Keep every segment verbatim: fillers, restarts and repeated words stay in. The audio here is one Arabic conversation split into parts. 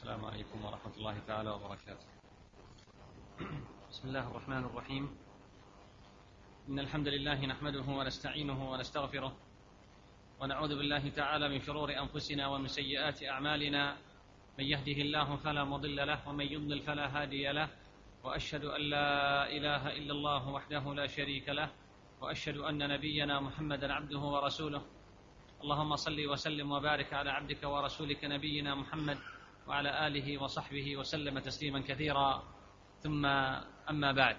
السلام عليكم ورحمة الله تعالى وبركاته. بسم الله الرحمن الرحيم. إن الحمد لله نحمده ونستعينه ونستغفره ونعوذ بالله تعالى من شرور أنفسنا ومن سيئات أعمالنا، من يهده الله فلا مضل له ومن يضلل فلا هادي له، وأشهد أن لا إله إلا الله وحده لا شريك له، وأشهد أن نبينا محمدا عبده ورسوله. اللهم صل وسلم وبارك على عبدك ورسولك نبينا محمد وعلى آله وصحبه وسلم تسليما كثيرا، ثم أما بعد.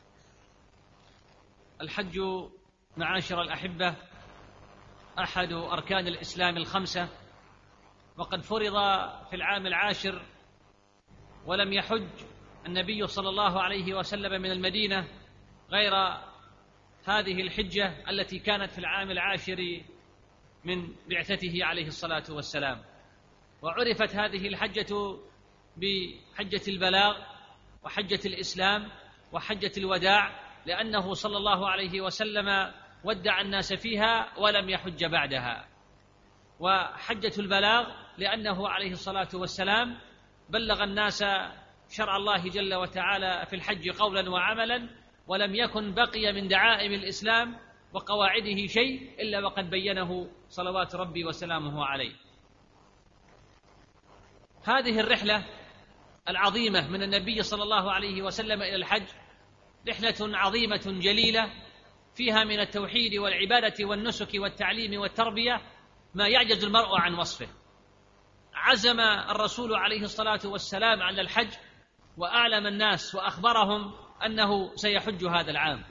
الحج معاشر الأحبة أحد أركان الإسلام الخمسة، وقد فرض في العام العاشر، ولم يحج النبي صلى الله عليه وسلم من المدينة غير هذه الحجة التي كانت في العام العاشر من بعثته عليه الصلاة والسلام. وعرفت هذه الحجة بحجة البلاغ وحجة الإسلام وحجة الوداع، لأنه صلى الله عليه وسلم ودع الناس فيها ولم يحج بعدها. وحجة البلاغ لأنه عليه الصلاة والسلام بلغ الناس شرع الله جل وتعالى في الحج قولا وعملا، ولم يكن بقي من دعائم الإسلام وقواعده شيء إلا وقد بينه صلوات ربي وسلامه عليه. هذه الرحلة العظيمة من النبي صلى الله عليه وسلم إلى الحج رحلة عظيمة جليلة، فيها من التوحيد والعبادة والنسك والتعليم والتربية ما يعجز المرء عن وصفه. عزم الرسول عليه الصلاة والسلام على الحج، وأعلم الناس وأخبرهم أنه سيحج هذا العام،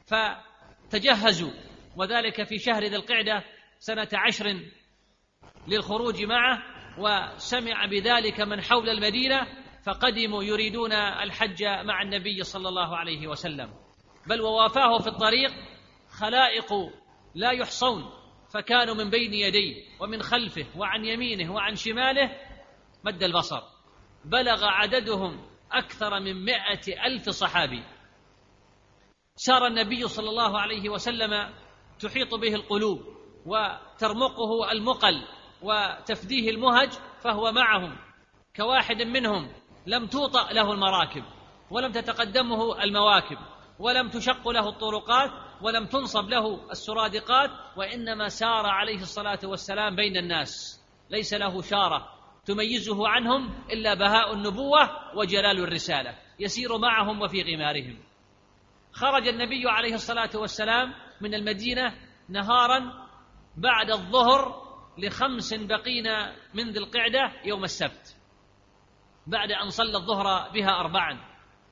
فتجهزوا، وذلك في شهر ذي القعدة سنة عشر للخروج معه. وسمع بذلك من حول المدينة فقدموا يريدون الحج مع النبي صلى الله عليه وسلم، بل ووافاه في الطريق خلائق لا يحصون، فكانوا من بين يديه ومن خلفه وعن يمينه وعن شماله مد البصر، بلغ عددهم أكثر من مائة ألف صحابي. سار النبي صلى الله عليه وسلم تحيط به القلوب وترمقه المقل وتفديه المهج، فهو معهم كواحد منهم، لم توطأ له المراكب ولم تتقدمه المواكب ولم تشق له الطرقات ولم تنصب له السرادقات، وإنما سار عليه الصلاة والسلام بين الناس، ليس له شارة تميزه عنهم إلا بهاء النبوة وجلال الرسالة، يسير معهم وفي غمارهم. خرج النبي عليه الصلاة والسلام من المدينة نهارا بعد الظهر لخمس بقين من ذي القعدة يوم السبت، بعد أن صلى الظهر بها أربعا،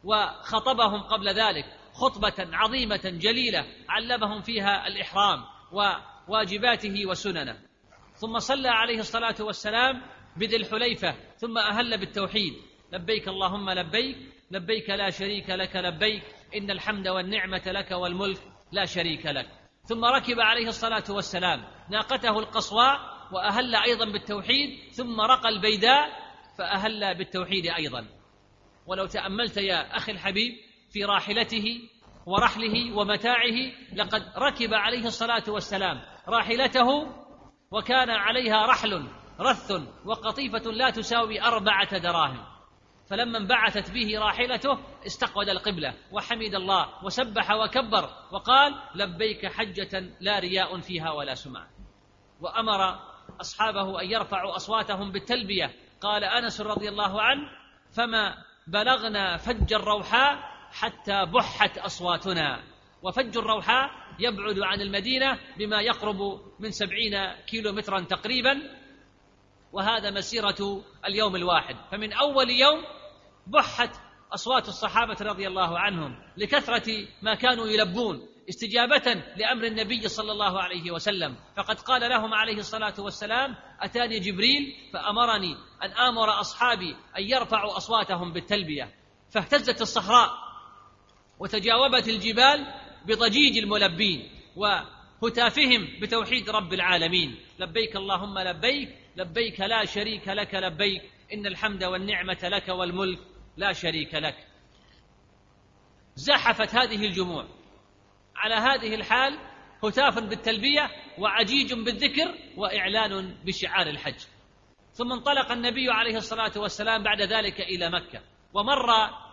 وخطبهم قبل ذلك خطبة عظيمة جليلة علمهم فيها الإحرام وواجباته وسننه. ثم صلى عليه الصلاة والسلام بذي الحليفة، ثم أهل بالتوحيد: لبيك اللهم لبيك، لبيك لا شريك لك لبيك، إن الحمد والنعمة لك والملك لا شريك لك. ثم ركب عليه الصلاة والسلام ناقته القصواء وأهل أيضا بالتوحيد، ثم رقى البيداء فأهل بالتوحيد أيضا. ولو تأملت يا أخي الحبيب في راحلته ورحله ومتاعه، لقد ركب عليه الصلاة والسلام راحلته وكان عليها رحل رث وقطيفة لا تساوي أربعة دراهم، فلما انبعثت به راحلته استقبل القبلة وحمد الله وسبح وكبر وقال: لبيك حجة لا رياء فيها ولا سمعة. وأمر أصحابه أن يرفعوا أصواتهم بالتلبية. قال أنس رضي الله عنه: فما بلغنا فج الروحاء حتى بحت أصواتنا. وفج الروحاء يبعد عن المدينة بما يقرب من سبعين كيلو مترا تقريبا، وهذا مسيرة اليوم الواحد. فمن أول يوم بحت أصوات الصحابة رضي الله عنهم لكثرة ما كانوا يلبون استجابة لأمر النبي صلى الله عليه وسلم. فقد قال لهم عليه الصلاة والسلام: أتاني جبريل فأمرني أن آمر أصحابي أن يرفعوا أصواتهم بالتلبية. فاهتزت الصحراء وتجاوبت الجبال بضجيج الملبين وهتافهم بتوحيد رب العالمين: لبيك اللهم لبيك، لبيك لا شريك لك لبيك، إن الحمد والنعمة لك والملك لا شريك لك. زحفت هذه الجموع على هذه الحال، هتاف بالتلبية وعجيج بالذكر وإعلان بشعار الحج. ثم انطلق النبي عليه الصلاة والسلام بعد ذلك إلى مكة، ومر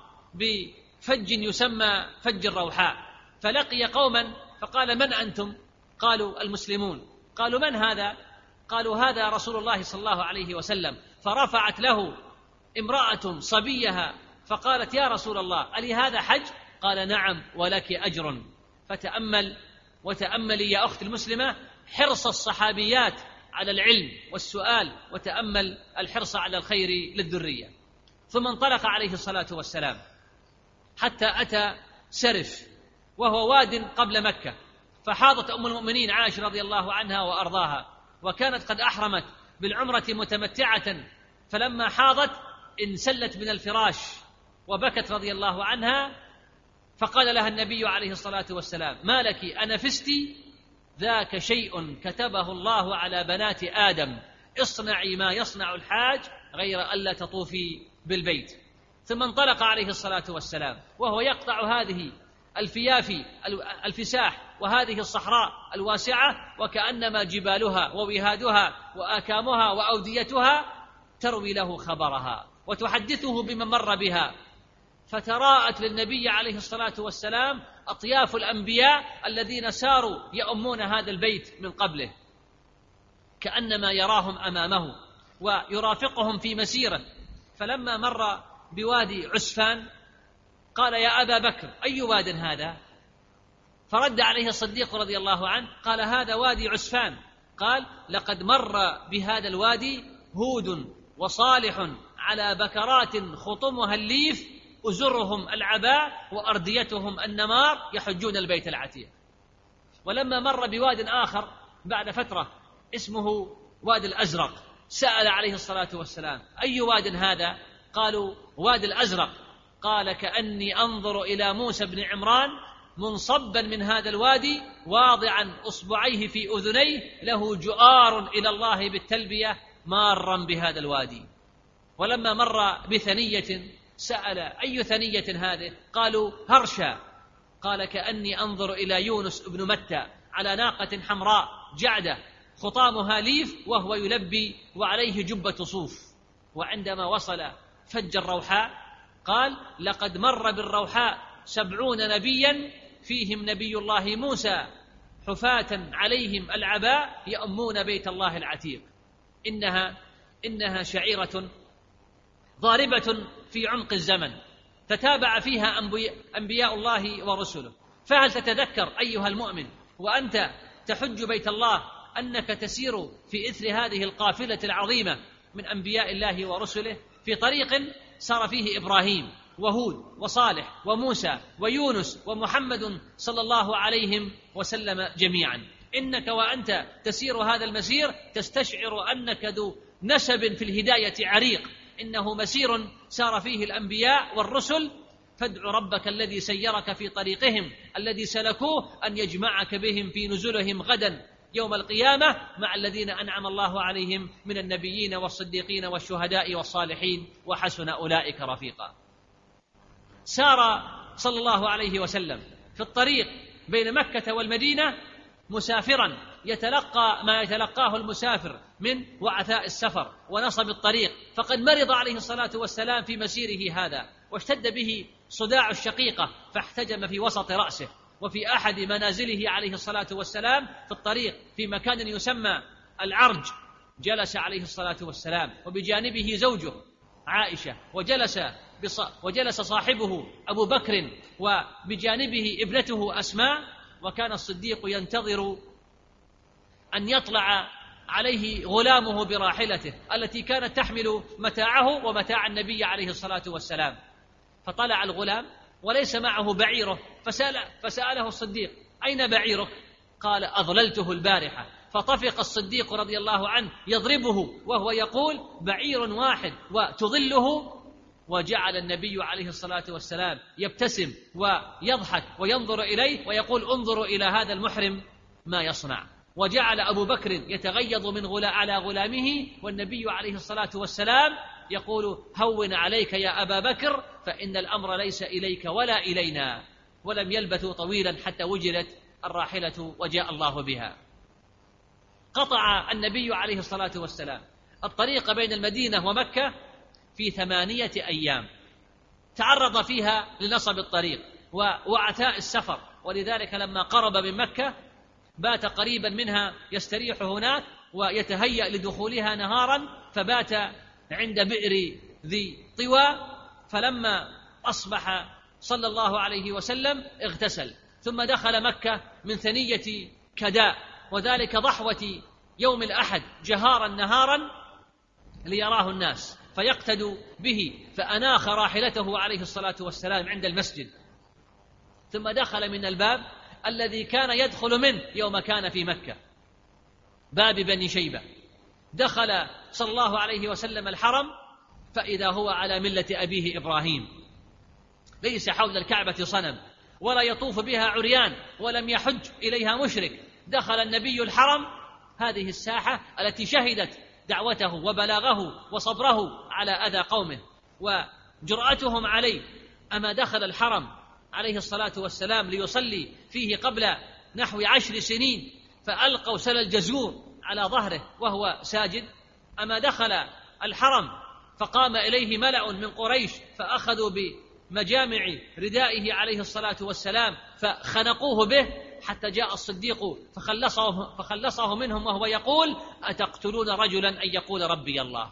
بفج يسمى فج الروحاء، فلقي قوما فقال: من أنتم؟ قالوا: المسلمون. قالوا: من هذا؟ قالوا: هذا رسول الله صلى الله عليه وسلم. فرفعت له امرأة صبيها فقالت: يا رسول الله، ألي هذا حج؟ قال: نعم ولك أجر. فتأمل وتأملي يا أخت المسلمة حرص الصحابيات على العلم والسؤال، وتأمل الحرص على الخير للذرية. ثم انطلق عليه الصلاة والسلام حتى أتى سرف، وهو واد قبل مكة، فحاضت أم المؤمنين عائشة رضي الله عنها وأرضاها، وكانت قد أحرمت بالعمرة متمتعة، فلما حاضت انسلت من الفراش وبكت رضي الله عنها، فقال لها النبي عليه الصلاة والسلام: ما لك أنفستي؟ ذاك شيء كتبه الله على بنات آدم، اصنعي ما يصنع الحاج غير ألا تطوفي بالبيت. ثم انطلق عليه الصلاة والسلام وهو يقطع هذه الفياف الفساح وهذه الصحراء الواسعة، وكأنما جبالها ووهادها وآكامها وأوديتها تروي له خبرها وتحدثه بمن مر بها. فتراءت للنبي عليه الصلاة والسلام أطياف الأنبياء الذين ساروا يؤمون هذا البيت من قبله، كأنما يراهم أمامه ويرافقهم في مسيره. فلما مر بوادي عسفان قال: يا أبا بكر، أي واد هذا؟ فرد عليه الصديق رضي الله عنه قال: هذا وادي عسفان. قال: لقد مر بهذا الوادي هود وصالح على بكرات خطمها الليف، أزرهم العباء وأرديتهم النمار، يحجون البيت العتيق. ولما مر بواد آخر بعد فترة اسمه واد الأزرق، سأل عليه الصلاة والسلام: أي واد هذا؟ قالوا: واد الأزرق. قال: كأني أنظر إلى موسى بن عمران منصبا من هذا الوادي واضعا أصبعيه في أذنيه له جؤار إلى الله بالتلبية مارا بهذا الوادي. ولما مر بثنية سأل: أي ثنية هذه؟ قالوا: هرشا. قال: كأني أنظر إلى يونس بن متى على ناقة حمراء جعدة خطامها ليف وهو يلبي وعليه جبة صوف. وعندما وصل فج الروحاء قال: لقد مر بالروحاء سبعون نبيا فيهم نبي الله موسى حفاة عليهم العباء يأمون بيت الله العتيق. إنها إنها شعيرة ضاربة في عمق الزمن تتابع فيها أنبياء الله ورسله. فهل تتذكر أيها المؤمن وأنت تحج بيت الله أنك تسير في إثر هذه القافلة العظيمة من أنبياء الله ورسله في طريق سار فيه إبراهيم وهود وصالح وموسى ويونس ومحمد صلى الله عليهم وسلم جميعا؟ إنك وأنت تسير هذا المسير تستشعر أنك ذو نسب في الهداية عريق، إنه مسير سار فيه الأنبياء والرسل. فادع ربك الذي سيرك في طريقهم الذي سلكوه أن يجمعك بهم في نزلهم غدا يوم القيامة مع الذين أنعم الله عليهم من النبيين والصديقين والشهداء والصالحين وحسن أولئك رفيقا. سار صلى الله عليه وسلم في الطريق بين مكة والمدينة مسافرا يتلقى ما يتلقاه المسافر من وعثاء السفر ونصب الطريق، فقد مرض عليه الصلاة والسلام في مسيره هذا واشتد به صداع الشقيقة فاحتجم في وسط رأسه. وفي أحد منازله عليه الصلاة والسلام في الطريق في مكان يسمى العرج جلس عليه الصلاة والسلام وبجانبه زوجه عائشة، وجلس وجلس صاحبه أبو بكر وبجانبه ابنته أسماء، وكان الصديق ينتظر أن يطلع عليه غلامه براحلته التي كانت تحمل متاعه ومتاع النبي عليه الصلاة والسلام. فطلع الغلام وليس معه بعيره، فسأل فسأله الصديق: أين بعيرك؟ قال: أضللته البارحة. فطفق الصديق رضي الله عنه يضربه وهو يقول: بعير واحد وتضله. وجعل النبي عليه الصلاة والسلام يبتسم ويضحك وينظر إليه ويقول: انظروا إلى هذا المحرم ما يصنع. وجعل أبو بكر يتغيظ من غلا على غلامه، والنبي عليه الصلاة والسلام يقول: هون عليك يا أبا بكر فإن الأمر ليس إليك ولا إلينا. ولم يلبثوا طويلا حتى وجدت الراحلة وجاء الله بها. قطع النبي عليه الصلاة والسلام الطريق بين المدينة ومكة في ثمانية أيام، تعرض فيها لنصب الطريق ووعثاء السفر، ولذلك لما قرب من مكة بات قريبا منها يستريح هناك ويتهيأ لدخولها نهارا، فبات عند بئر ذي طوى. فلما أصبح صلى الله عليه وسلم اغتسل، ثم دخل مكة من ثنية كداء، وذلك ضحوة يوم الأحد جهارا نهارا ليراه الناس فيقتدوا به، فأناخ راحلته عليه الصلاة والسلام عند المسجد، ثم دخل من الباب الذي كان يدخل منه يوم كان في مكة، باب بني شيبة. دخل صلى الله عليه وسلم الحرم فإذا هو على ملة أبيه إبراهيم، ليس حول الكعبة صنم ولا يطوف بها عريان ولم يحج إليها مشرك. دخل النبي الحرم، هذه الساحة التي شهدت دعوته وبلاغه وصبره على أذى قومه وجرأتهم عليه. أما دخل الحرم عليه الصلاة والسلام ليصلي فيه قبل نحو عشر سنين فألقوا سل الجزور على ظهره وهو ساجد؟ أما دخل الحرم فقام إليه ملأ من قريش فأخذوا بمجامع ردائه عليه الصلاة والسلام فخنقوه به حتى جاء الصديق فخلصه, فخلصه منهم وهو يقول: أتقتلون رجلا أن يقول ربي الله؟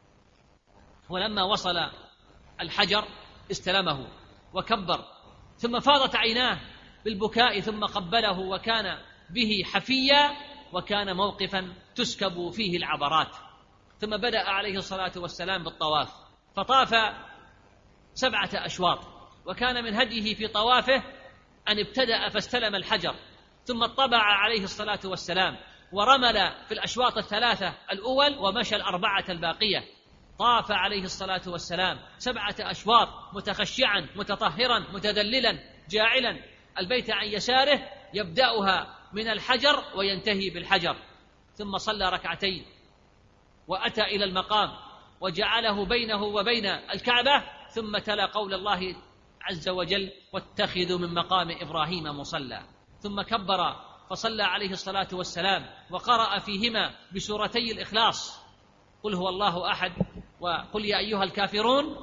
ولما وصل الحجر استلمه وكبر، ثم فاضت عيناه بالبكاء، ثم قبله وكان به حفيا، وكان موقفا تسكب فيه العبرات. ثم بدأ عليه الصلاة والسلام بالطواف، فطاف سبعة أشواط، وكان من هديه في طوافه أن ابتدأ فاستلم الحجر، ثم اطبع عليه الصلاة والسلام ورمل في الأشواط الثلاثة الأول ومشى الأربعة الباقية. طاف عليه الصلاة والسلام سبعة أشواط متخشعا متطهرا متذللا جاعلا البيت عن يساره، يبدأها من الحجر وينتهي بالحجر، ثم صلى ركعتين وأتى إلى المقام وجعله بينه وبين الكعبة، ثم تلا قول الله عز وجل: واتخذوا من مقام إبراهيم مصلى، ثم كبر فصلى عليه الصلاة والسلام وقرأ فيهما بسورتي الإخلاص: قل هو الله أحد وقل يا أيها الكافرون،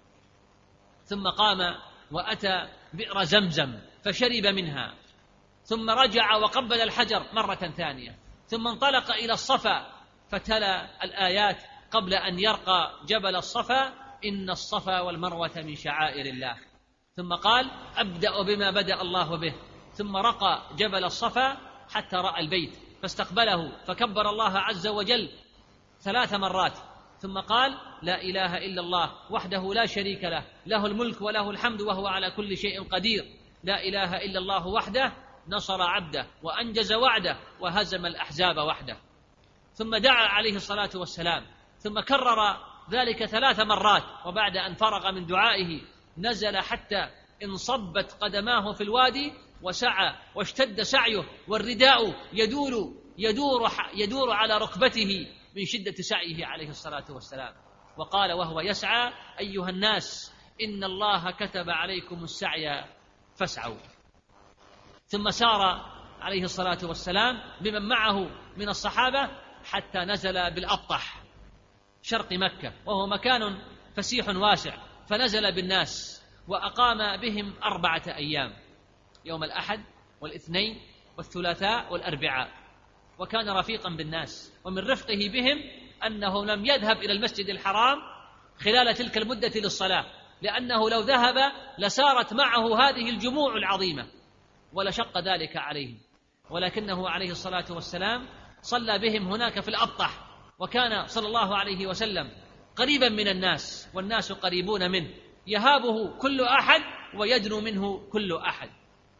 ثم قام وأتى بئر زمزم فشرب منها، ثم رجع وقبل الحجر مرة ثانية، ثم انطلق إلى الصفا فتلا الآيات قبل أن يرقى جبل الصفا: إن الصفا والمروة من شعائر الله. ثم قال: أبدأ بما بدأ الله به، ثم رقى جبل الصفا حتى رأى البيت فاستقبله فكبر الله عز وجل ثلاث مرات، ثم قال: لا إله إلا الله وحده لا شريك له، له الملك وله الحمد وهو على كل شيء قدير، لا إله إلا الله وحده نصر عبده وأنجز وعده وهزم الأحزاب وحده. ثم دعا عليه الصلاة والسلام، ثم كرر ذلك ثلاث مرات، وبعد أن فرغ من دعائه نزل حتى انصبت قدماه في الوادي وسعى واشتد سعيه، والرداء يدور يدور يدور على ركبته من شدة سعيه عليه الصلاة والسلام. وقال وهو يسعى: أيها الناس إن الله كتب عليكم السعي فاسعوا. ثم سار عليه الصلاة والسلام بمن معه من الصحابة حتى نزل بالأبطح شرق مكة، وهو مكان فسيح واسع، فنزل بالناس وأقام بهم أربعة أيام، يوم الأحد والاثنين والثلاثاء والأربعاء، وكان رفيقا بالناس. ومن رفقه بهم أنه لم يذهب إلى المسجد الحرام خلال تلك المدة للصلاة، لأنه لو ذهب لسارت معه هذه الجموع العظيمة ولشق ذلك عليهم، ولكنه عليه الصلاة والسلام صلى بهم هناك في الأبطح، وكان صلى الله عليه وسلم قريبا من الناس والناس قريبون منه، يهابه كل أحد ويدنو منه كل أحد،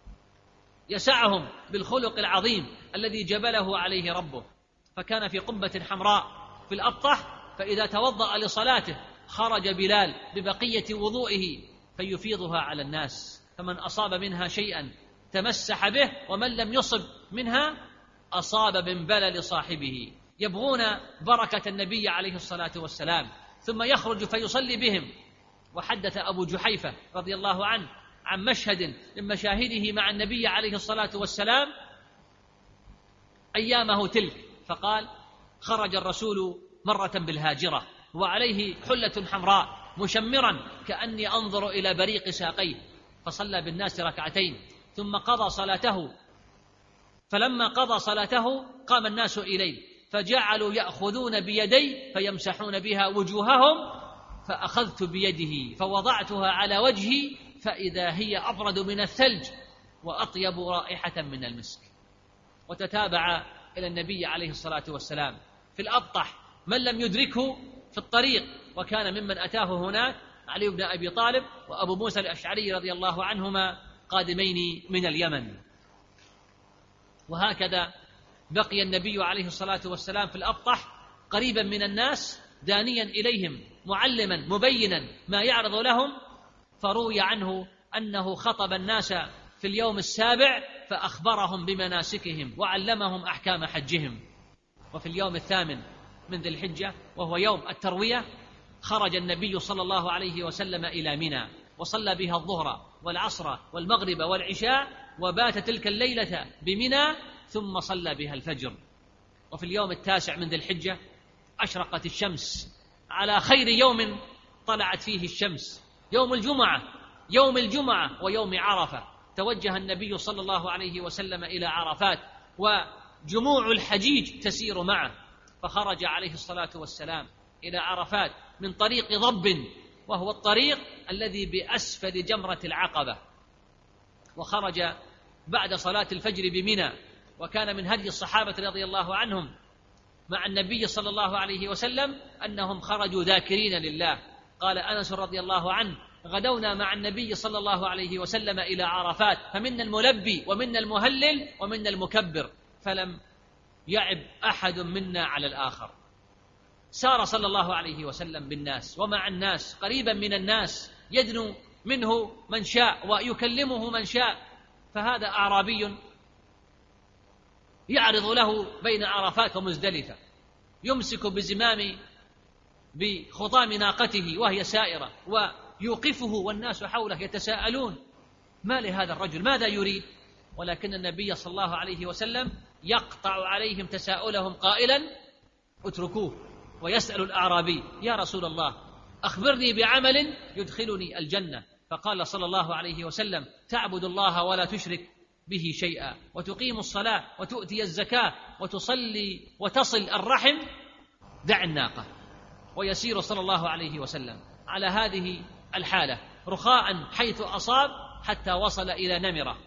يسعهم بالخلق العظيم الذي جبله عليه ربه. فكان في قبة حمراء في الأبطح، فإذا توضأ لصلاته خرج بلال ببقية وضوئه فيفيضها على الناس، فمن أصاب منها شيئا تمسح به، ومن لم يصب منها أصاب من بلل صاحبه، يبغون بركة النبي عليه الصلاة والسلام. ثم يخرج فيصلي بهم. وحدث أبو جحيفة رضي الله عنه عن مشهد من مشاهده مع النبي عليه الصلاة والسلام أيامه تلك، فقال: خرج الرسول مرة بالهاجرة وعليه حلة حمراء مشمرا كأني أنظر إلى بريق ساقيه، فصلى بالناس ركعتين ثم قضى صلاته. فلما قضى صلاته قام الناس إليه فجعلوا يأخذون بيدي فيمسحون بها وجوههم، فأخذت بيده فوضعتها على وجهي فإذا هي أبرد من الثلج وأطيب رائحة من المسك. وتتابع إلى النبي عليه الصلاة والسلام في الأبطح من لم يدركه في الطريق، وكان ممن أتاه هناك علي بن أبي طالب وأبو موسى الأشعري رضي الله عنهما قادمين من اليمن. وهكذا بقي النبي عليه الصلاة والسلام في الأبطح قريبا من الناس دانيا إليهم معلما مبينا ما يعرض لهم. فروي عنه أنه خطب الناس في اليوم السابع فأخبرهم بمناسكهم وعلمهم أحكام حجهم. وفي اليوم الثامن من ذي الحجة وهو يوم التروية خرج النبي صلى الله عليه وسلم إلى منى وصلى بها الظهر والعصر والمغرب والعشاء، وبات تلك الليلة بمنى ثم صلى بها الفجر. وفي اليوم التاسع من ذي الحجة أشرقت الشمس على خير يوم طلعت فيه الشمس، يوم الجمعة، يوم الجمعة ويوم عرفة. توجه النبي صلى الله عليه وسلم إلى عرفات وجموع الحجيج تسير معه، فخرج عليه الصلاة والسلام إلى عرفات من طريق ضب، وهو الطريق الذي بأسفل جمرة العقبة، وخرج بعد صلاة الفجر بمنى. وكان من هدي الصحابة رضي الله عنهم مع النبي صلى الله عليه وسلم أنهم خرجوا ذاكرين لله. قال أنس رضي الله عنه: غدونا مع النبي صلى الله عليه وسلم إلى عرفات فمنا الملبي ومنا المهلل ومنا المكبر، فلم يعب أحد منا على الآخر. سار صلى الله عليه وسلم بالناس ومع الناس قريبا من الناس، يدنو منه من شاء ويكلمه من شاء. فهذا أعرابي يعرض له بين عرفات ومزدلفة، يمسك بزمام بخطام ناقته وهي سائرة ويوقفه والناس حوله يتساءلون: ما لهذا الرجل؟ ماذا يريد؟ ولكن النبي صلى الله عليه وسلم يقطع عليهم تساؤلهم قائلا: اتركوه. ويسأل الأعرابي: يا رسول الله أخبرني بعمل يدخلني الجنة. فقال صلى الله عليه وسلم: تعبد الله ولا تشرك به شيئا، وتقيم الصلاة وتؤتي الزكاة وتصلي وتصل الرحم، دع الناقة. ويسير صلى الله عليه وسلم على هذه الحالة رخاء حيث أصاب حتى وصل إلى نمرة،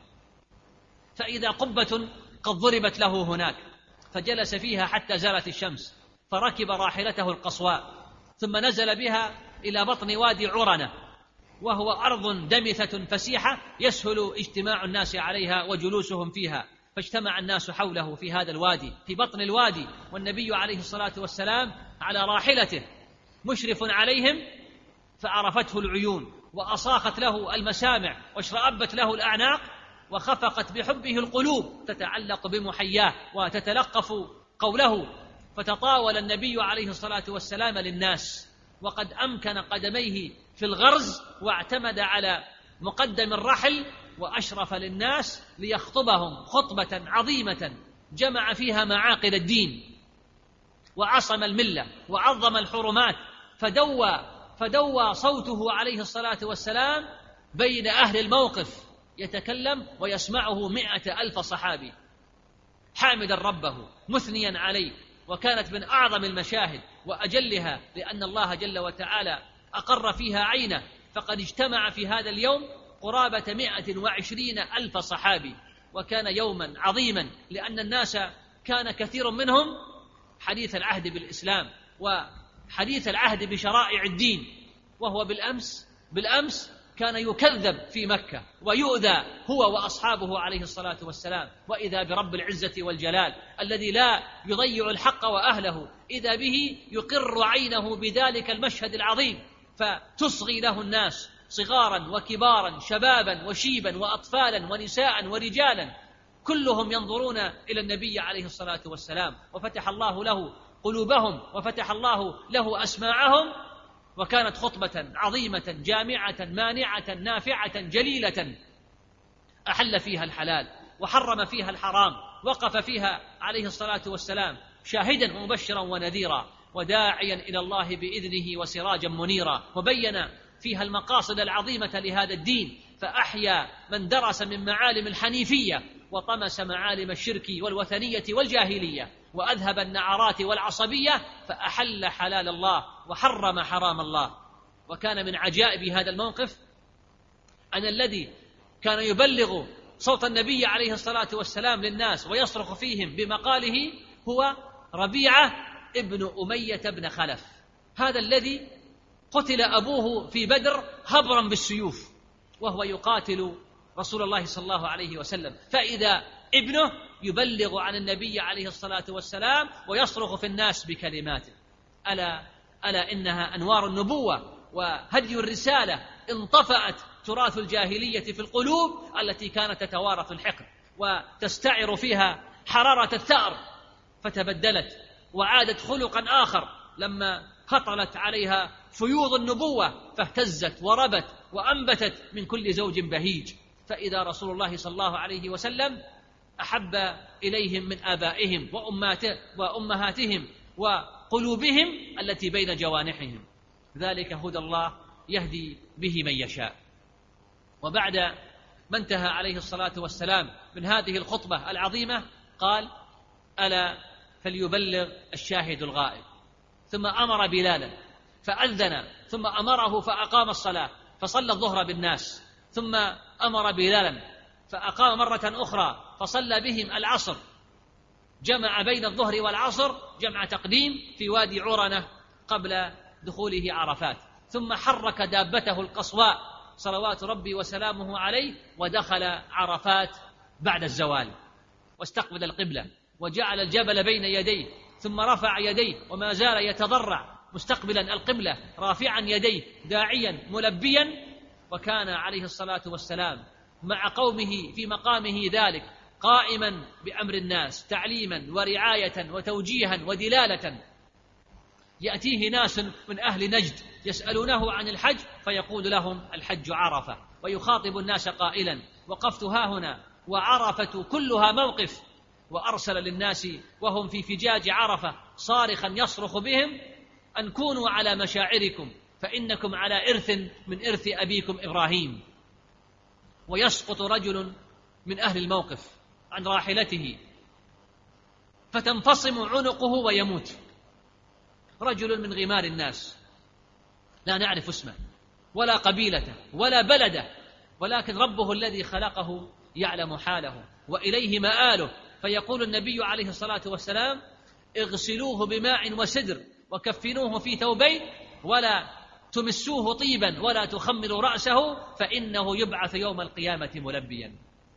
فإذا قبة قد ضربت له هناك، فجلس فيها حتى زالت الشمس، فركب راحلته القصواء ثم نزل بها إلى بطن وادي عرنة، وهو أرض دمثة فسيحة يسهل اجتماع الناس عليها وجلوسهم فيها. فاجتمع الناس حوله في هذا الوادي، في بطن الوادي، والنبي عليه الصلاة والسلام على راحلته مشرف عليهم، فعرفته العيون وأصاخت له المسامع واشرأبت له الأعناق وخفقت بحبه القلوب تتعلق بمحياه وتتلقف قوله. فتطاول النبي عليه الصلاة والسلام للناس وقد أمكن قدميه في الغرز، واعتمد على مقدم الرحل وأشرف للناس ليخطبهم خطبة عظيمة جمع فيها معاقل الدين وعصم الملة وعظم الحرمات. فدوى فدوى صوته عليه الصلاة والسلام بين أهل الموقف، يتكلم ويسمعه مئة ألف صحابي حامدا ربه مثنيا عليه. وكانت من أعظم المشاهد وأجلها، لأن الله جل وتعالى أقر فيها عينه، فقد اجتمع في هذا اليوم قرابة مئة وعشرين ألف صحابي. وكان يوما عظيما، لأن الناس كان كثير منهم حديث العهد بالإسلام وحديث العهد بشرائع الدين، وهو بالأمس بالأمس كان يكذب في مكة ويؤذى هو وأصحابه عليه الصلاة والسلام. وإذا برب العزة والجلال الذي لا يضيع الحق وأهله، إذا به يقر عينه بذلك المشهد العظيم، فتصغي له الناس صغارا وكبارا، شبابا وشيبا وأطفالا ونساء ورجالا، كلهم ينظرون إلى النبي عليه الصلاة والسلام، وفتح الله له قلوبهم وفتح الله له أسماعهم. وكانت خطبة عظيمة جامعة مانعة نافعة جليلة، أحل فيها الحلال وحرم فيها الحرام، وقف فيها عليه الصلاة والسلام شاهدا ومبشرا ونذيرا. وداعيا إلى الله بإذنه وسراجا منيرا، وبين فيها المقاصد العظيمة لهذا الدين، فأحيا من درس من معالم الحنيفية وطمس معالم الشرك والوثنية والجاهلية، وأذهب النعرات والعصبية، فأحل حلال الله وحرم حرام الله. وكان من عجائب هذا الموقف أن الذي كان يبلغ صوت النبي عليه الصلاة والسلام للناس ويصرخ فيهم بمقاله هو ربيعة ابن أمية بن خلف، هذا الذي قتل أبوه في بدر هبرا بالسيوف وهو يقاتل رسول الله صلى الله عليه وسلم، فإذا ابنه يبلغ عن النبي عليه الصلاة والسلام ويصرخ في الناس بكلماته. ألا, ألا إنها أنوار النبوة وهدي الرسالة، انطفأت تراث الجاهلية في القلوب التي كانت تتوارث الحقد وتستعر فيها حرارة الثأر، فتبدلت وعادت خلقا آخر لما هطلت عليها فيوض النبوة، فاهتزت وربت وأنبتت من كل زوج بهيج. فإذا رسول الله صلى الله عليه وسلم أحب إليهم من آبائهم وأمهاتهم وقلوبهم التي بين جوانحهم، ذلك هدى الله يهدي به من يشاء. وبعد ما انتهى عليه الصلاة والسلام من هذه الخطبة العظيمة قال: ألا فليبلغ الشاهد الغائب. ثم أمر بلالا فأذن، ثم أمره فأقام الصلاة فصلى الظهر بالناس، ثم أمر بلالا فأقام مرة أخرى فصلى بهم العصر، جمع بين الظهر والعصر جمع تقديم في وادي عرنة قبل دخوله عرفات، ثم حرك دابته القصواء صلوات ربي وسلامه عليه ودخل عرفات بعد الزوال، واستقبل القبلة وجعل الجبل بين يديه، ثم رفع يديه وما زال يتضرع مستقبلا القبلة رافعا يديه داعيا ملبيا. وكان عليه الصلاة والسلام مع قومه في مقامه ذلك قائما بأمر الناس تعليما ورعاية وتوجيها ودلالة. يأتيه ناس من أهل نجد يسألونه عن الحج فيقول لهم: الحج عرفة، ويخاطب الناس قائلا: وقفت هاهنا وعرفة كلها موقف. وأرسل للناس وهم في فجاج عرفة صارخا يصرخ بهم: أن كونوا على مشاعركم فإنكم على إرث من إرث أبيكم إبراهيم. ويسقط رجل من أهل الموقف عن راحلته فتنفصم عنقه ويموت، رجل من غمار الناس لا نعرف اسمه ولا قبيلته ولا بلده، ولكن ربه الذي خلقه يعلم حاله وإليه مآله. فيقول النبي عليه الصلاة والسلام: اغسلوه بماء وسدر وكفنوه في ثوبين ولا تمسوه طيبا ولا تخمروا رأسه فإنه يبعث يوم القيامة ملبيا.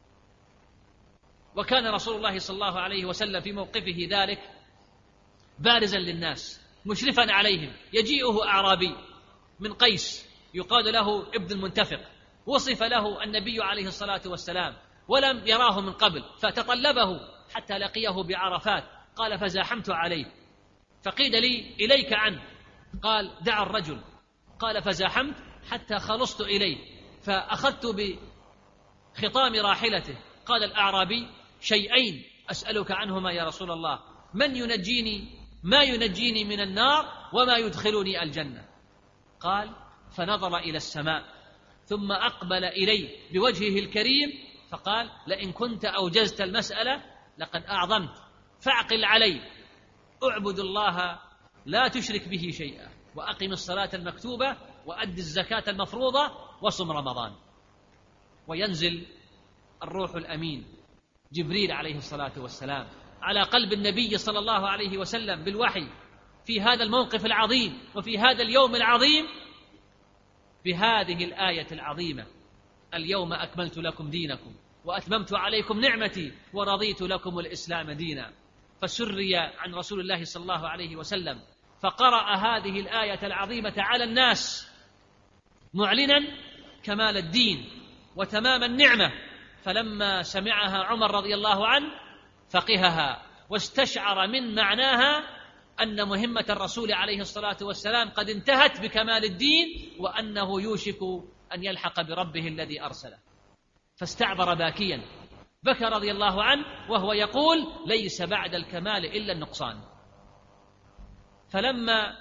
وكان رسول الله صلى الله عليه وسلم في موقفه ذلك بارزا للناس مشرفا عليهم. يجيئه أعرابي من قيس يقال له ابن المنتفق، وصف له النبي عليه الصلاة والسلام ولم يراه من قبل، فتطلبه حتى لقيه بعرفات. قال: فزاحمت عليه فقيل لي: إليك عنه. قال: دع الرجل. قال: فزاحمت حتى خلصت إليه فأخذت بخطام راحلته. قال الأعرابي: شيئين أسألك عنهما يا رسول الله، من ينجيني ما ينجيني من النار وما يدخلني الجنة. قال: فنظر إلى السماء ثم أقبل إليه بوجهه الكريم فقال: لئن كنت أوجزت المسألة لقد أعظمت، فاعقل علي، اعبد الله لا تشرك به شيئا، وأقم الصلاة المكتوبة، وأد الزكاة المفروضة، وصم رمضان. وينزل الروح الأمين جبريل عليه الصلاة والسلام على قلب النبي صلى الله عليه وسلم بالوحي في هذا الموقف العظيم وفي هذا اليوم العظيم بهذه الآية العظيمة: اليوم أكملت لكم دينكم وأتممت عليكم نعمتي ورضيت لكم الإسلام دينا. فسري عن رسول الله صلى الله عليه وسلم فقرأ هذه الآية العظيمة على الناس معلنا كمال الدين وتمام النعمة. فلما سمعها عمر رضي الله عنه فقهها واستشعر من معناها أن مهمة الرسول عليه الصلاة والسلام قد انتهت بكمال الدين، وأنه يوشك أن يلحق بربه الذي أرسله، فاستعبر باكيا، بكى رضي الله عنه وهو يقول: ليس بعد الكمال إلا النقصان. فلما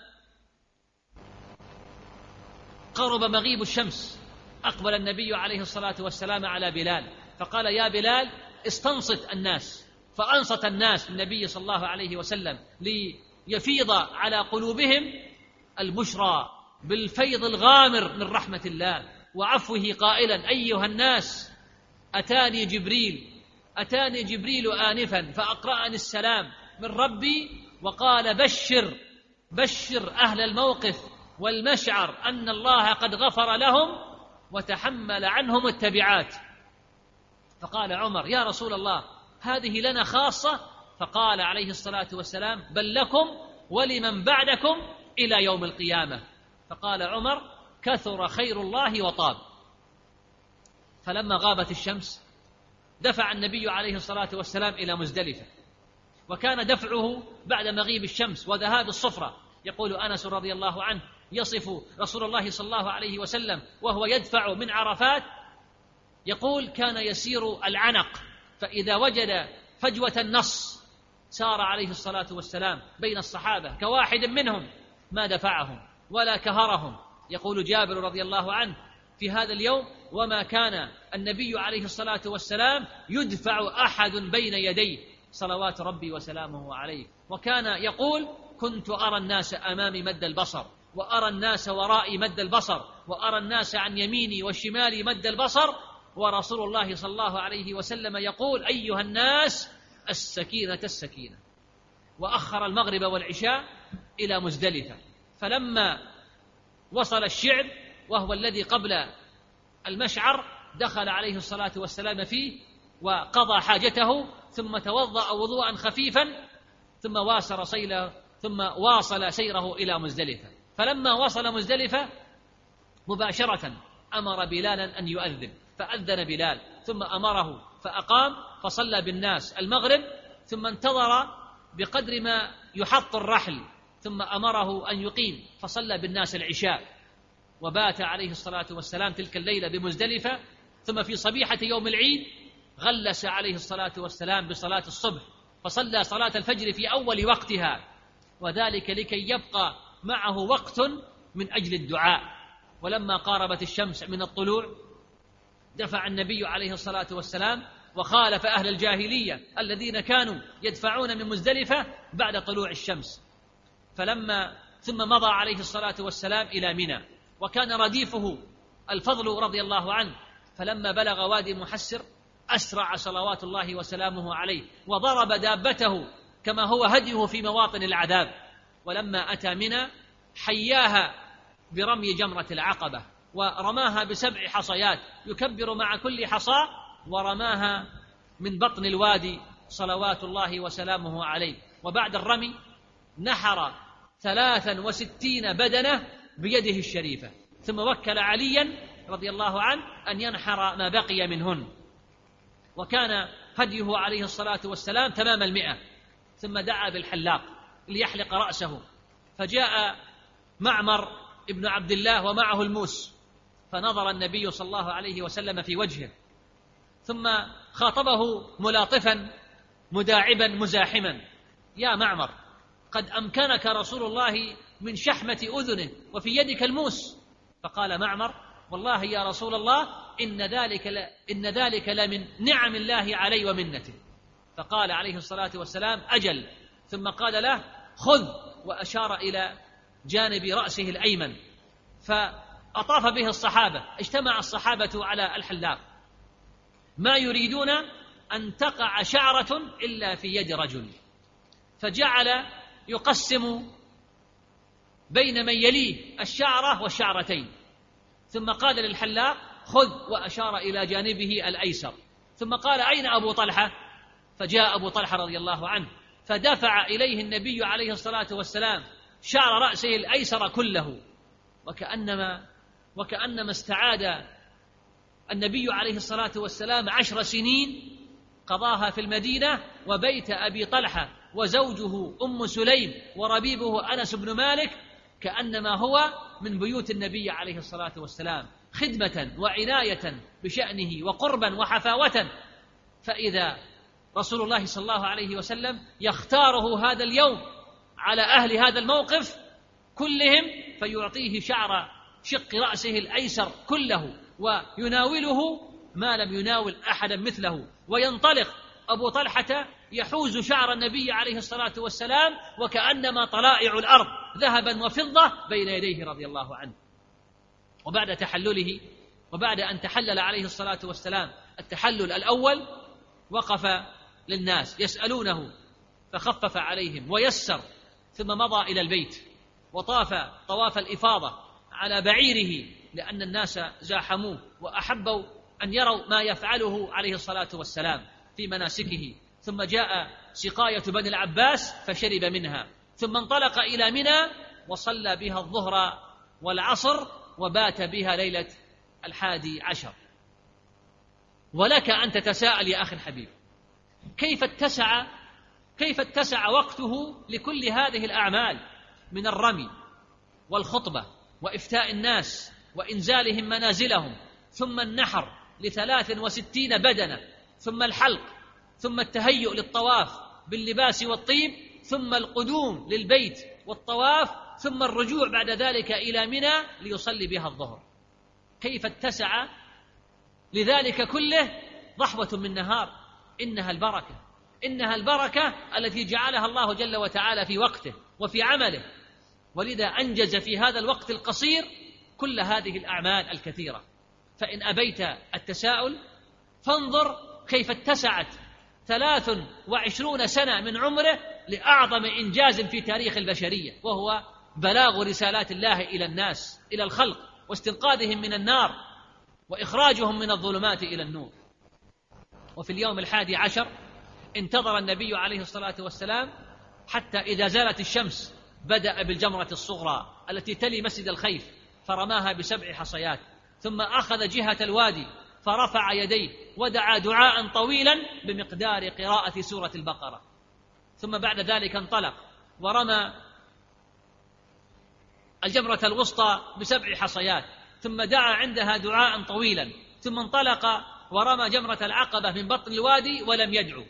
قرب مغيب الشمس أقبل النبي عليه الصلاة والسلام على بلال فقال: يا بلال استنصت الناس. فأنصت الناس النبي صلى الله عليه وسلم ليفيض على قلوبهم البشرى بالفيض الغامر من رحمة الله وعفوه، قائلا: أيها الناس، أتاني جبريل أتاني جبريل آنفا فأقرأني السلام من ربي وقال: بشر بشر أهل الموقف والمشعر أن الله قد غفر لهم وتحمل عنهم التبعات. فقال عمر: يا رسول الله، هذه لنا خاصة؟ فقال عليه الصلاة والسلام: بل لكم ولمن بعدكم إلى يوم القيامة. فقال عمر: كثر خير الله وطاب. فلما غابت الشمس دفع النبي عليه الصلاة والسلام إلى مزدلفة، وكان دفعه بعد مغيب الشمس وذهاب الصفرة. يقول أنس رضي الله عنه: يصف رسول الله صلى الله عليه وسلم وهو يدفع من عرفات، يقول: كان يسير العنق، فإذا وجد فجوة النص سار عليه الصلاة والسلام بين الصحابة كواحد منهم، ما دفعهم ولا كهرهم. يقول جابر رضي الله عنه في هذا اليوم: وما كان النبي عليه الصلاة والسلام يدفع أحد بين يديه صلوات ربي وسلامه عليه. وكان يقول: كنت أرى الناس أمامي مد البصر، وأرى الناس ورائي مد البصر، وأرى الناس عن يميني وشمالي مد البصر، ورسول الله صلى الله عليه وسلم يقول: أيها الناس، السكينة السكينة. وأخر المغرب والعشاء إلى مزدلفة. فلما وصل الشعب وهو الذي قبل المشعر دخل عليه الصلاة والسلام فيه وقضى حاجته، ثم توضأ وضوءا خفيفا، ثم واصل سيره ثم واصل سيره إلى مزدلفة. فلما وصل مزدلفة مباشرة أمر بلالا أن يؤذن، فأذن بلال، ثم أمره فأقام فصلى بالناس المغرب، ثم انتظر بقدر ما يحط الرحل، ثم أمره أن يقيم فصلى بالناس العشاء. وبات عليه الصلاة والسلام تلك الليلة بمزدلفة. ثم في صبيحة يوم العيد غلس عليه الصلاة والسلام بصلاة الصبح، فصلى صلاة الفجر في أول وقتها، وذلك لكي يبقى معه وقت من أجل الدعاء. ولما قاربت الشمس من الطلوع دفع النبي عليه الصلاة والسلام وخالف أهل الجاهلية الذين كانوا يدفعون من مزدلفة بعد طلوع الشمس. فلما ثم مضى عليه الصلاة والسلام إلى منى، وكان رديفه الفضل رضي الله عنه. فلما بلغ وادي محسر أسرع صلوات الله وسلامه عليه وضرب دابته كما هو هديه في مواطن العذاب. ولما أتى منى حياها برمي جمرة العقبة، ورماها بسبع حصيات يكبر مع كل حصاة، ورماها من بطن الوادي صلوات الله وسلامه عليه. وبعد الرمي نحر ثلاثا وستين بدنة بيده الشريفة، ثم وكل عليا رضي الله عنه أن ينحر ما بقي منهن. وكان هديه عليه الصلاة والسلام تمام المئة. ثم دعا بالحلاق ليحلق رأسه، فجاء معمر ابن عبد الله ومعه الموس، فنظر النبي صلى الله عليه وسلم في وجهه، ثم خاطبه ملاطفا مداعبا مزاحما: يا معمر، قد أمكنك رسول الله من شحمة أذنه وفي يدك الموس. فقال معمر: والله يا رسول الله إن ذلك ل... إن ذلك لمن نعم الله علي ومنته. فقال عليه الصلاة والسلام: أجل. ثم قال له: خذ، وأشار إلى جانب رأسه الأيمن، فأطاف به الصحابة. اجتمع الصحابة على الحلاق ما يريدون أن تقع شعرة إلا في يد رجل، فجعل يقسم بين من يليه الشعرة والشعرتين، ثم قال للحلاق: خذ، وأشار إلى جانبه الأيسر. ثم قال: أين أبو طلحة؟ فجاء أبو طلحة رضي الله عنه فدفع إليه النبي عليه الصلاة والسلام شعر رأسه الأيسر كله، وكأنما وكأنما استعاد النبي عليه الصلاة والسلام عشر سنين قضاها في المدينة، وبيت أبي طلحة وزوجه أم سليم وربيبه أنس بن مالك كأنما هو من بيوت النبي عليه الصلاة والسلام، خدمة وعناية بشأنه وقربا وحفاوة. فإذا رسول الله صلى الله عليه وسلم يختاره هذا اليوم على أهل هذا الموقف كلهم فيعطيه شعر شق رأسه الأيسر كله ويناوله ما لم يناول أحدا مثله، وينطلق أبو طلحة يحوز شعر النبي عليه الصلاة والسلام وكأنما طلائع الأرض ذهبا وفضة بين يديه رضي الله عنه. وبعد تحلله وبعد أن تحلل عليه الصلاة والسلام التحلل الأول وقف للناس يسألونه فخفف عليهم ويسر، ثم مضى إلى البيت وطاف طواف الإفاضة على بعيره لأن الناس زاحموه وأحبوا أن يروا ما يفعله عليه الصلاة والسلام في مناسكه. ثم جاء سقاية بني العباس فشرب منها، ثم انطلق إلى منى وصلى بها الظهر والعصر وبات بها ليلة الحادي عشر. ولك أن تتساءل يا أخي الحبيب، كيف اتسع كيف اتسع وقته لكل هذه الأعمال من الرمي والخطبة وإفتاء الناس وإنزالهم منازلهم، ثم النحر لثلاث وستين بدنة، ثم الحلق، ثم التهيؤ للطواف باللباس والطيب، ثم القدوم للبيت والطواف، ثم الرجوع بعد ذلك إلى منى ليصلي بها الظهر. كيف اتسع لذلك كله؟ ضحوة من نهار. إنها البركة إنها البركة التي جعلها الله جل وتعالى في وقته وفي عمله، ولذا أنجز في هذا الوقت القصير كل هذه الأعمال الكثيرة. فإن أبيت التساؤل فانظر كيف اتسعت ثلاث وعشرون سنة من عمره لأعظم إنجاز في تاريخ البشرية، وهو بلاغ رسالات الله إلى الناس، إلى الخلق، واستنقاذهم من النار وإخراجهم من الظلمات إلى النور. وفي اليوم الحادي عشر انتظر النبي عليه الصلاة والسلام حتى إذا زالت الشمس بدأ بالجمرة الصغرى التي تلي مسجد الخيف فرماها بسبع حصيات، ثم أخذ جهة الوادي فرفع يديه ودعا دعاء طويلا بمقدار قراءة سورة البقرة، ثم بعد ذلك انطلق ورمى الجمرة الوسطى بسبع حصيات، ثم دعا عندها دعاء طويلا، ثم انطلق ورمى جمرة العقبة من بطن الوادي ولم يدعو،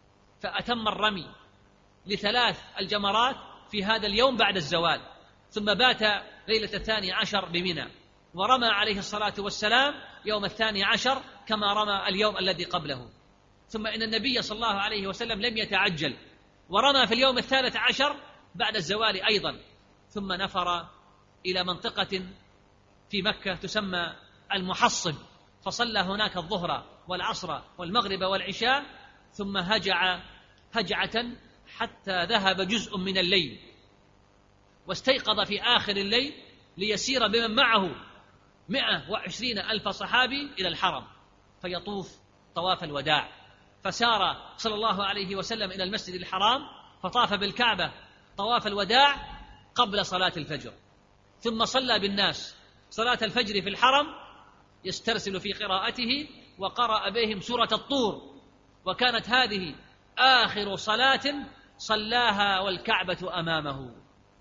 فأتم الرمي لثلاث الجمرات في هذا اليوم بعد الزوال، ثم بات ليلة الثاني عشر بمنى، ورمى عليه الصلاة والسلام يوم الثاني عشر كما رمى اليوم الذي قبله. ثم إن النبي صلى الله عليه وسلم لم يتعجل ورمى في اليوم الثالث عشر بعد الزوال أيضا، ثم نفر إلى منطقة في مكة تسمى المحصب، فصلى هناك الظهر والعصر والمغرب والعشاء، ثم هجع هجعة حتى ذهب جزء من الليل، واستيقظ في آخر الليل ليسير بمن معه مئة وعشرين ألف صحابي إلى الحرم فيطوف طواف الوداع. فسار صلى الله عليه وسلم إلى المسجد الحرام فطاف بالكعبة طواف الوداع قبل صلاة الفجر، ثم صلى بالناس صلاة الفجر في الحرم يسترسل في قراءته، وقرأ بهم سورة الطور، وكانت هذه آخر صلاة صلاها والكعبة أمامه،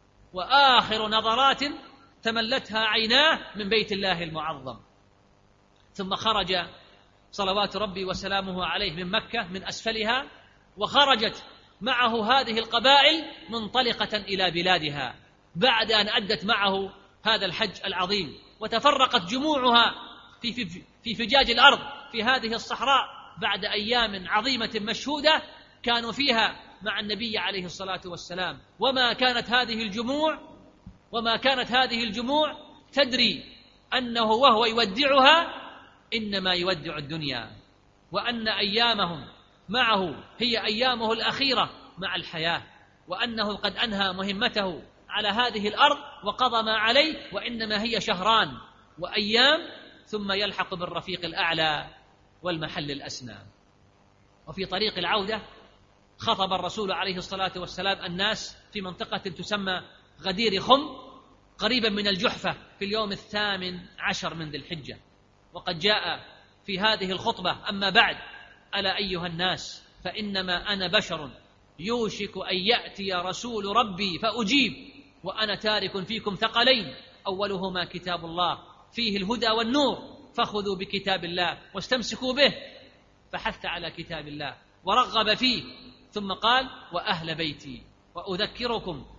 وآخر نظرات تملتها عيناه من بيت الله المعظم. ثم خرج صلوات ربي وسلامه عليه من مكة من أسفلها، وخرجت معه هذه القبائل منطلقة إلى بلادها بعد أن أدت معه هذا الحج العظيم، وتفرقت جموعها في, في, في فجاج الأرض في هذه الصحراء بعد أيام عظيمة مشهودة كانوا فيها مع النبي عليه الصلاة والسلام. وما كانت هذه الجموع وما كانت هذه الجموع تدري أنه وهو يودعها إنما يودع الدنيا، وأن أيامهم معه هي أيامه الأخيرة مع الحياة، وأنه قد أنهى مهمته على هذه الأرض وقضى ما عليه، وإنما هي شهران وأيام ثم يلحق بالرفيق الأعلى والمحل الأسنى. وفي طريق العودة خطب الرسول عليه الصلاة والسلام الناس في منطقة تسمى غدير خم قريبا من الجحفة في اليوم الثامن عشر من ذي الحجة. وقد جاء في هذه الخطبة: أما بعد، ألا أيها الناس، فإنما أنا بشر يوشك أن يأتي رسول ربي فأجيب، وأنا تارك فيكم ثقلين، أولهما كتاب الله فيه الهدى والنور، فخذوا بكتاب الله واستمسكوا به. فحث على كتاب الله ورغب فيه، ثم قال: وأهل بيتي، وأذكركم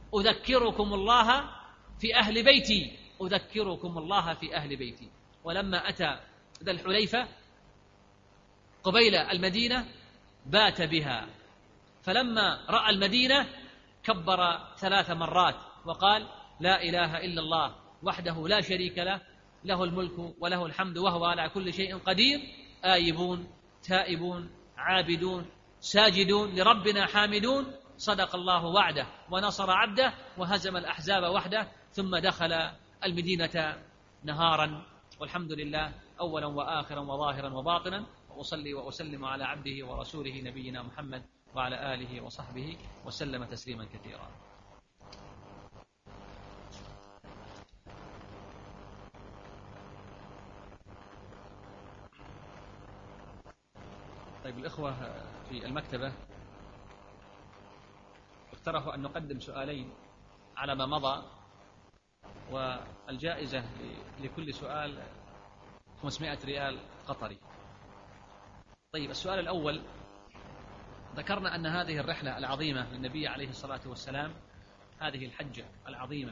أذكركم الله في أهل بيتي أذكركم الله في أهل بيتي. ولما أتى ذا الحليفة قبيل المدينة بات بها، فلما رأى المدينة كبر ثلاث مرات وقال لا إله إلا الله وحده لا شريك له، له الملك وله الحمد وهو على كل شيء قدير، آيبون تائبون عابدون ساجدون لربنا حامدون، صدق الله وعده ونصر عبده وهزم الأحزاب وحده. ثم دخل المدينة نهارا، والحمد لله أولا وآخرا وظاهرا وباطنا، وأصلي وأسلم على عبده ورسوله نبينا محمد وعلى آله وصحبه وسلم تسليما كثيرا. طيب، الإخوة في المكتبة اقترحوا أن نقدم سؤالين على ما مضى، والجائزة لكل سؤال خمسمائة ريال قطري. طيب، السؤال الأول: ذكرنا أن هذه الرحلة العظيمة للنبي عليه الصلاة والسلام، هذه الحجة العظيمة،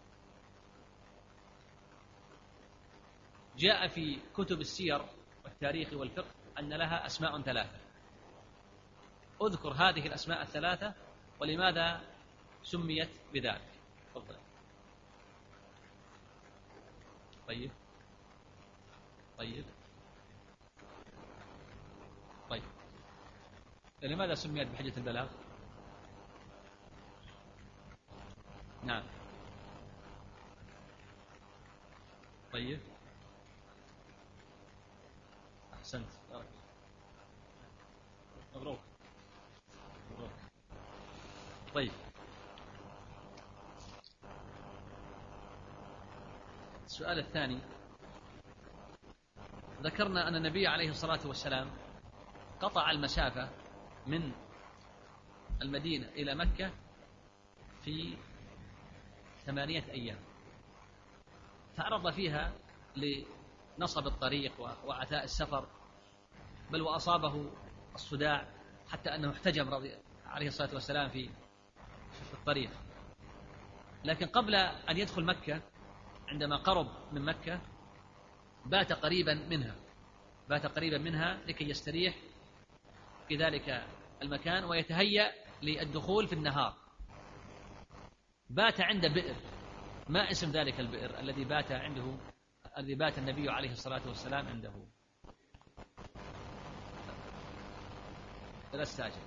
جاء في كتب السير والتاريخ والفقه أن لها أسماء ثلاثة. أذكر هذه الأسماء الثلاثة ولماذا سميت بذلك. تفضل. طيب طيب طيب لماذا سميت بحجة البلاغ؟ نعم. طيب، أحسنت، مبروك مبروك. طيب، السؤال الثاني: ذكرنا أن النبي عليه الصلاة والسلام قطع المسافة من المدينة إلى مكة في ثمانية أيام، تعرض فيها لنصب الطريق وعثاء السفر، بل وأصابه الصداع حتى أنه احتجم رضي عليه الصلاة والسلام في في الطريق. لكن قبل أن يدخل مكة، عندما قرب من مكة، بات قريبا منها بات قريبا منها لكي يستريح في ذلك المكان ويتهيأ للدخول في النهار. بات عند بئر، ما اسم ذلك البئر الذي بات عنده الذي بات النبي عليه الصلاة والسلام عنده؟ لا استعجل،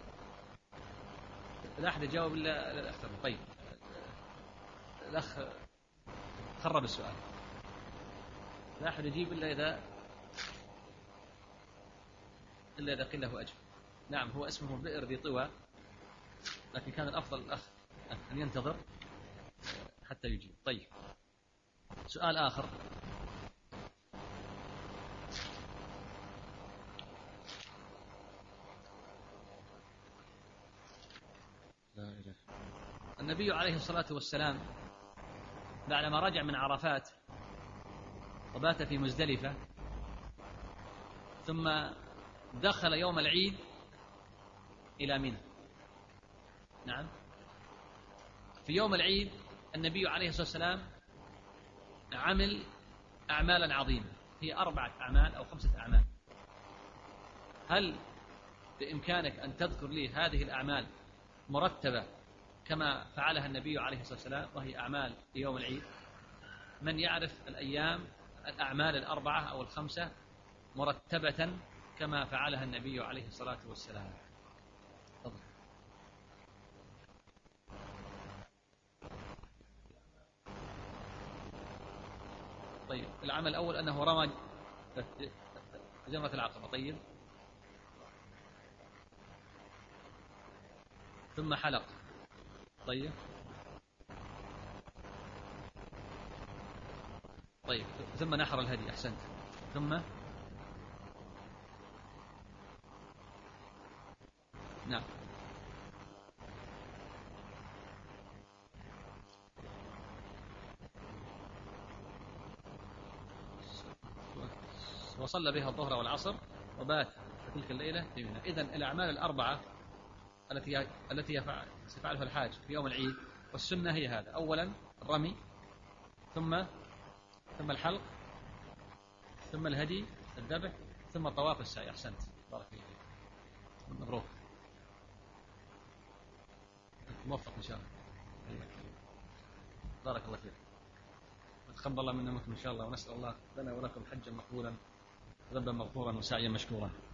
لا أحد يجاوب إلا الأخ. طيب، الأخ خرب السؤال، لا أحد يجيب إلا إذا إلا إذا قيل له أجل. نعم، هو اسمه بئر ذي طوى، لكن كان الأفضل الأخ أن ينتظر حتى يجيب. طيب، سؤال آخر: النبي عليه الصلاة والسلام بعدما رجع من عرفات وبات في مزدلفة، ثم دخل يوم العيد إلى منى. نعم، في يوم العيد النبي عليه الصلاة والسلام عمل أعمالا عظيمة، هي أربعة أعمال أو خمسة أعمال. هل بإمكانك أن تذكر لي هذه الأعمال مرتبة كما فعلها النبي عليه الصلاة والسلام، وهي أعمال في يوم العيد؟ من يعرف الأيام الأعمال الأربعة أو الخمسة مرتبة كما فعلها النبي عليه الصلاة والسلام؟ تفضل. طيب، العمل الأول أنه رمى جمرة العقبة. طيب، ثم حلق. طيب طيب ثم نحر الهدي. أحسنت. ثم نعم وصلى بها الظهر والعصر وبات في تلك الليلة في منى. إذن الأعمال الأربعة التي التي سيفعلها الحاج في يوم العيد والسنة هي هذا: أولا الرمي، ثم ثم الحلق، ثم الهدي الذبح، ثم طواف السعي. أحسنت، بارك فيك، مبروك، موفق إن شاء الله. بارك الله فيك، تقبل الله منا منكم إن شاء الله، ونسأل الله لنا ولكم حجا مقبولا، ذنبا مغفورا، وسعيا مشكورا.